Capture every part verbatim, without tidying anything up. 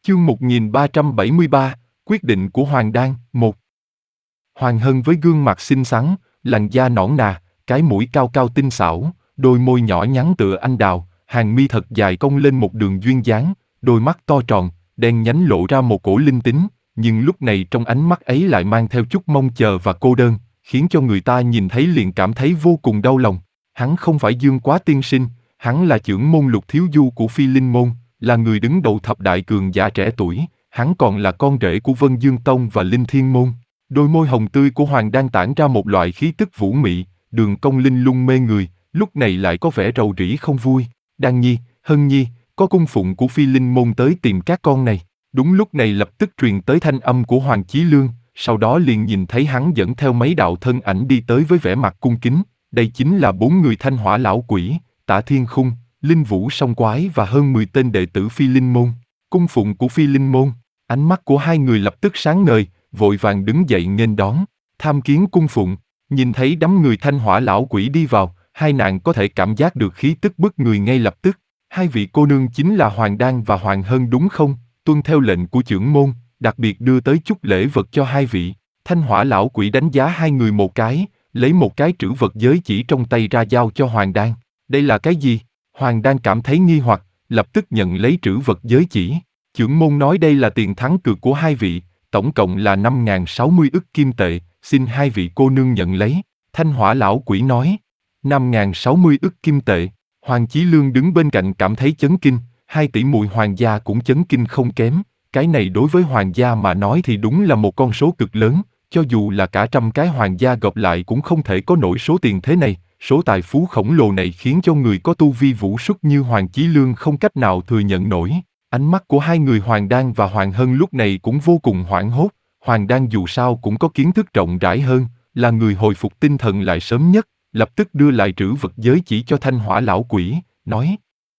Chương một nghìn ba trăm bảy mươi ba, quyết định của Hoàng Đan, một. Hoàng Hân với gương mặt xinh xắn, làn da nõn nà, cái mũi cao cao tinh xảo, đôi môi nhỏ nhắn tựa anh đào, hàng mi thật dài cong lên một đường duyên dáng, đôi mắt to tròn, đen nhánh lộ ra một cổ linh tính, nhưng lúc này trong ánh mắt ấy lại mang theo chút mong chờ và cô đơn, khiến cho người ta nhìn thấy liền cảm thấy vô cùng đau lòng. Hắn không phải Dương Quá tiên sinh, hắn là chưởng môn Lục Thiếu Du của Phi Linh môn, là người đứng đầu thập đại cường giả trẻ tuổi, hắn còn là con rể của Vân Dương Tông và Linh Thiên môn. Đôi môi hồng tươi của Hoàng Đan tản ra một loại khí tức vũ mị, đường cong linh lung mê người, lúc này lại có vẻ rầu rĩ không vui. Đan nhi, Hân nhi, có cung phụng của Phi Linh môn tới tìm các con này. Đúng lúc này lập tức truyền tới thanh âm của Hoàng Chí Lương, sau đó liền nhìn thấy hắn dẫn theo mấy đạo thân ảnh đi tới với vẻ mặt cung kính. Đây chính là bốn người Thanh Hỏa lão quỷ, Tả Thiên Khung, Linh Vũ Song Quái và hơn mười tên đệ tử Phi Linh môn. Cung phụng của Phi Linh môn. Ánh mắt của hai người lập tức sáng ngời, vội vàng đứng dậy nghênh đón. Tham kiến cung phụng. Nhìn thấy đám người Thanh Hỏa lão quỷ đi vào, hai nàng có thể cảm giác được khí tức bức người ngay lập tức. Hai vị cô nương chính là Hoàng Đan và Hoàng Hân đúng không? Tuân theo lệnh của chưởng môn, đặc biệt đưa tới chút lễ vật cho hai vị. Thanh Hỏa lão quỷ đánh giá hai người một cái, lấy một cái trữ vật giới chỉ trong tay ra giao cho Hoàng Đan. Đây là cái gì? Hoàng Đan cảm thấy nghi hoặc, lập tức nhận lấy trữ vật giới chỉ. Chưởng môn nói đây là tiền thắng cược của hai vị, tổng cộng là năm nghìn sáu mươi ức kim tệ, xin hai vị cô nương nhận lấy. Thanh Hỏa lão quỷ nói. năm nghìn sáu mươi ức kim tệ. Hoàng Chí Lương đứng bên cạnh cảm thấy chấn kinh, hai tỷ muội Hoàng gia cũng chấn kinh không kém. Cái này đối với Hoàng gia mà nói thì đúng là một con số cực lớn, cho dù là cả trăm cái Hoàng gia gộp lại cũng không thể có nổi số tiền thế này. Số tài phú khổng lồ này khiến cho người có tu vi vũ xuất như Hoàng Chí Lương không cách nào thừa nhận nổi. Ánh mắt của hai người Hoàng Đan và Hoàng Hân lúc này cũng vô cùng hoảng hốt. Hoàng Đan dù sao cũng có kiến thức rộng rãi hơn, là người hồi phục tinh thần lại sớm nhất, lập tức đưa lại trữ vật giới chỉ cho Thanh Hỏa lão quỷ, nói: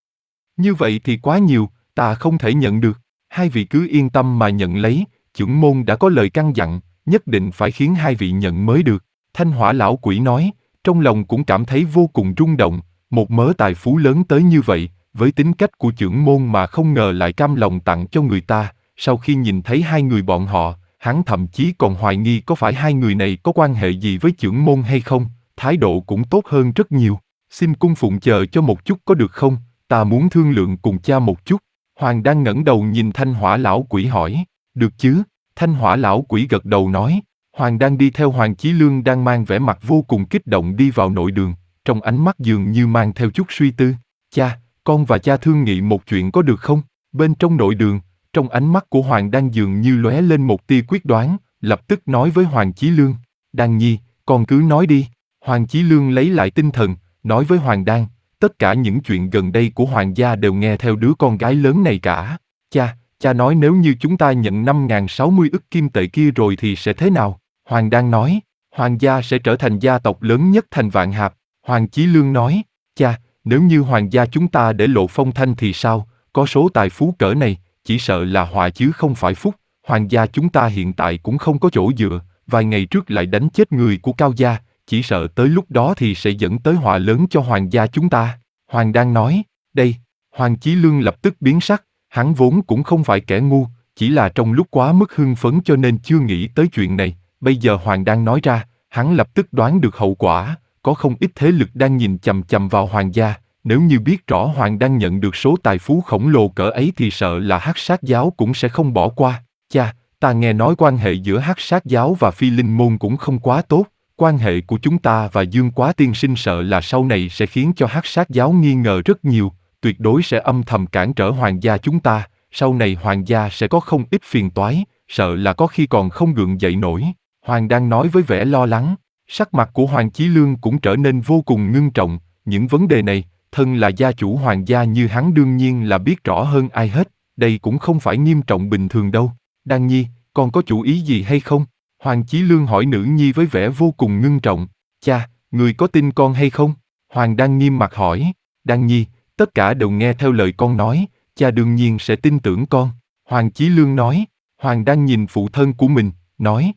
như vậy thì quá nhiều, ta không thể nhận được. Hai vị cứ yên tâm mà nhận lấy, chưởng môn đã có lời căn dặn, nhất định phải khiến hai vị nhận mới được. Thanh Hỏa lão quỷ nói, trong lòng cũng cảm thấy vô cùng rung động, một mớ tài phú lớn tới như vậy, với tính cách của chưởng môn mà không ngờ lại cam lòng tặng cho người ta. Sau khi nhìn thấy hai người bọn họ, hắn thậm chí còn hoài nghi có phải hai người này có quan hệ gì với chưởng môn hay không, thái độ cũng tốt hơn rất nhiều. Xin cung phụng chờ cho một chút có được không, ta muốn thương lượng cùng cha một chút. Hoàng đang ngẩng đầu nhìn Thanh Hỏa lão quỷ hỏi, được chứ? Thanh Hỏa lão quỷ gật đầu nói. Hoàng đang đi theo Hoàng Chí Lương đang mang vẻ mặt vô cùng kích động đi vào nội đường, trong ánh mắt dường như mang theo chút suy tư. Cha, con và cha thương nghị một chuyện có được không? Bên trong nội đường, trong ánh mắt của Hoàng đang dường như lóe lên một tia quyết đoán, lập tức nói với Hoàng Chí Lương. Đan nhi, con cứ nói đi. Hoàng Chí Lương lấy lại tinh thần, nói với Hoàng Đan, tất cả những chuyện gần đây của Hoàng gia đều nghe theo đứa con gái lớn này cả. Cha, cha nói nếu như chúng ta nhận năm nghìn sáu mươi ức kim tệ kia rồi thì sẽ thế nào? Hoàng Đan nói, Hoàng gia sẽ trở thành gia tộc lớn nhất thành Vạn Hạp. Hoàng Chí Lương nói, cha, nếu như Hoàng gia chúng ta để lộ phong thanh thì sao? Có số tài phú cỡ này, chỉ sợ là họa chứ không phải phúc. Hoàng gia chúng ta hiện tại cũng không có chỗ dựa, vài ngày trước lại đánh chết người của Cao gia, chỉ sợ tới lúc đó thì sẽ dẫn tới họa lớn cho Hoàng gia chúng ta. Hoàng Đan nói, đây, Hoàng Chí Lương lập tức biến sắc, hắn vốn cũng không phải kẻ ngu, chỉ là trong lúc quá mức hưng phấn cho nên chưa nghĩ tới chuyện này. Bây giờ Hoàng Đan nói ra, hắn lập tức đoán được hậu quả, có không ít thế lực đang nhìn chằm chằm vào Hoàng gia, nếu như biết rõ Hoàng Đan nhận được số tài phú khổng lồ cỡ ấy thì sợ là Hắc Sát giáo cũng sẽ không bỏ qua. Cha, ta nghe nói quan hệ giữa Hắc Sát giáo và Phi Linh môn cũng không quá tốt, quan hệ của chúng ta và Dương Quá tiên sinh sợ là sau này sẽ khiến cho Hắc Sát giáo nghi ngờ rất nhiều, tuyệt đối sẽ âm thầm cản trở Hoàng gia chúng ta, sau này Hoàng gia sẽ có không ít phiền toái, sợ là có khi còn không gượng dậy nổi. Hoàng đang nói với vẻ lo lắng, sắc mặt của Hoàng Chí Lương cũng trở nên vô cùng ngưng trọng, những vấn đề này, thân là gia chủ Hoàng gia như hắn đương nhiên là biết rõ hơn ai hết, đây cũng không phải nghiêm trọng bình thường đâu. Đan nhi, con có chủ ý gì hay không? Hoàng Chí Lương hỏi nữ nhi với vẻ vô cùng ngưng trọng. Cha, người có tin con hay không? Hoàng đang nghiêm mặt hỏi. Đan nhi, tất cả đều nghe theo lời con nói, cha đương nhiên sẽ tin tưởng con. Hoàng Chí Lương nói. Hoàng đang nhìn phụ thân của mình, nói.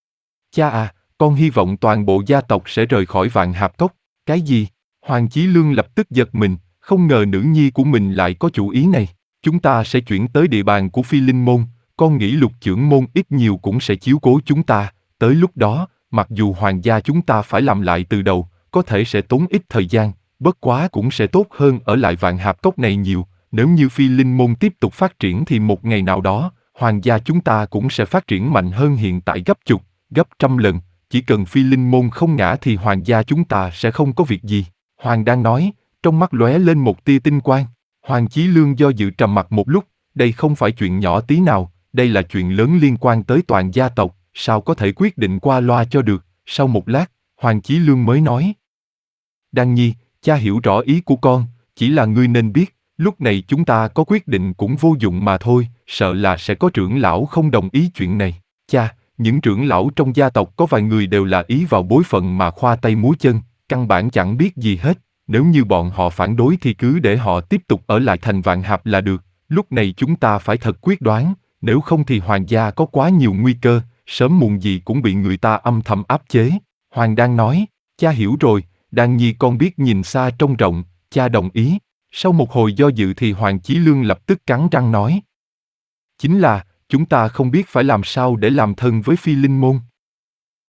Cha à, con hy vọng toàn bộ gia tộc sẽ rời khỏi Vạn Hạp Cốc. Cái gì? Hoàng Chí Lương lập tức giật mình, không ngờ nữ nhi của mình lại có chủ ý này. Chúng ta sẽ chuyển tới địa bàn của Phi Linh Môn, con nghĩ Lục Chưởng Môn ít nhiều cũng sẽ chiếu cố chúng ta, tới lúc đó, mặc dù hoàng gia chúng ta phải làm lại từ đầu, có thể sẽ tốn ít thời gian, bất quá cũng sẽ tốt hơn ở lại Vạn Hạp Cốc này nhiều, nếu như Phi Linh Môn tiếp tục phát triển thì một ngày nào đó, hoàng gia chúng ta cũng sẽ phát triển mạnh hơn hiện tại gấp chục, gấp trăm lần, chỉ cần Phi Linh Môn không ngã thì hoàng gia chúng ta sẽ không có việc gì. Hoàng đang nói, trong mắt lóe lên một tia tinh quang. Hoàng Chí Lương do dự trầm mặc một lúc, đây không phải chuyện nhỏ tí nào, đây là chuyện lớn liên quan tới toàn gia tộc, sao có thể quyết định qua loa cho được. Sau một lát, Hoàng Chí Lương mới nói. Đan Nhi, cha hiểu rõ ý của con, chỉ là ngươi nên biết, lúc này chúng ta có quyết định cũng vô dụng mà thôi, sợ là sẽ có trưởng lão không đồng ý chuyện này. Cha, những trưởng lão trong gia tộc có vài người đều là ý vào bối phận mà khoa tay múa chân, căn bản chẳng biết gì hết. Nếu như bọn họ phản đối thì cứ để họ tiếp tục ở lại thành Vạn Hạp là được, lúc này chúng ta phải thật quyết đoán, nếu không thì hoàng gia có quá nhiều nguy cơ, sớm muộn gì cũng bị người ta âm thầm áp chế. Hoàng đang nói, cha hiểu rồi, Đan Nhi con biết nhìn xa trông rộng, cha đồng ý. Sau một hồi do dự thì Hoàng Chí Lương lập tức cắn răng nói. Chính là, chúng ta không biết phải làm sao để làm thân với Phi Linh Môn.